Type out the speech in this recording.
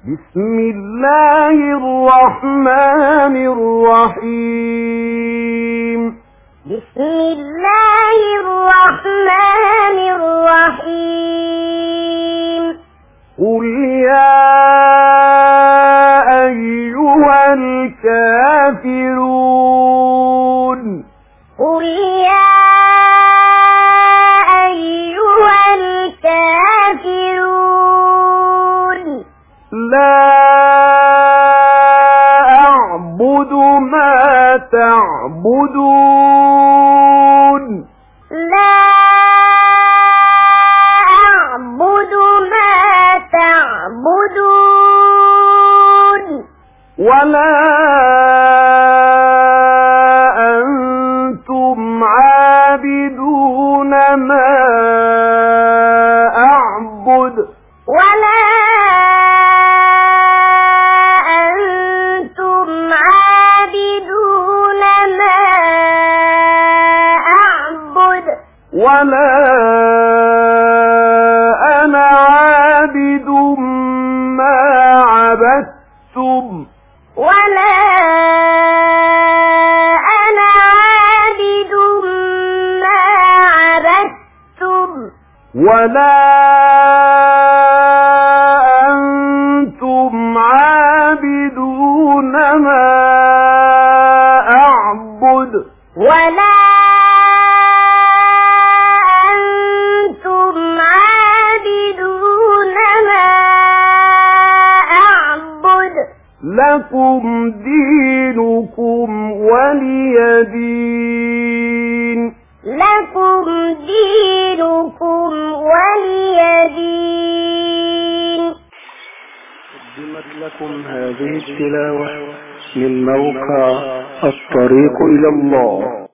بسم الله الرحمن الرحيم. بسم الله الرحمن الرحيم. قل يا أيها الكافرون. قل يا أيها الكافرون. لا أعبد ما تعبدون. لا أعبد ما تعبدون. ولا أنتم عابدون ما أعبد. ولا أنتم عابدون ما أعبد. ولا أنا عابد ما عبدتم. ولا أنا عابد ما عبدتم. ولا أنتم عابدون ما أعبد. ولا أنتم عابدون ما أعبد. لكم دينكم ولي دين. لكم دينكم ولي دين. قدمت لكم هذه التلاوة من موقع الطريق إلى الله.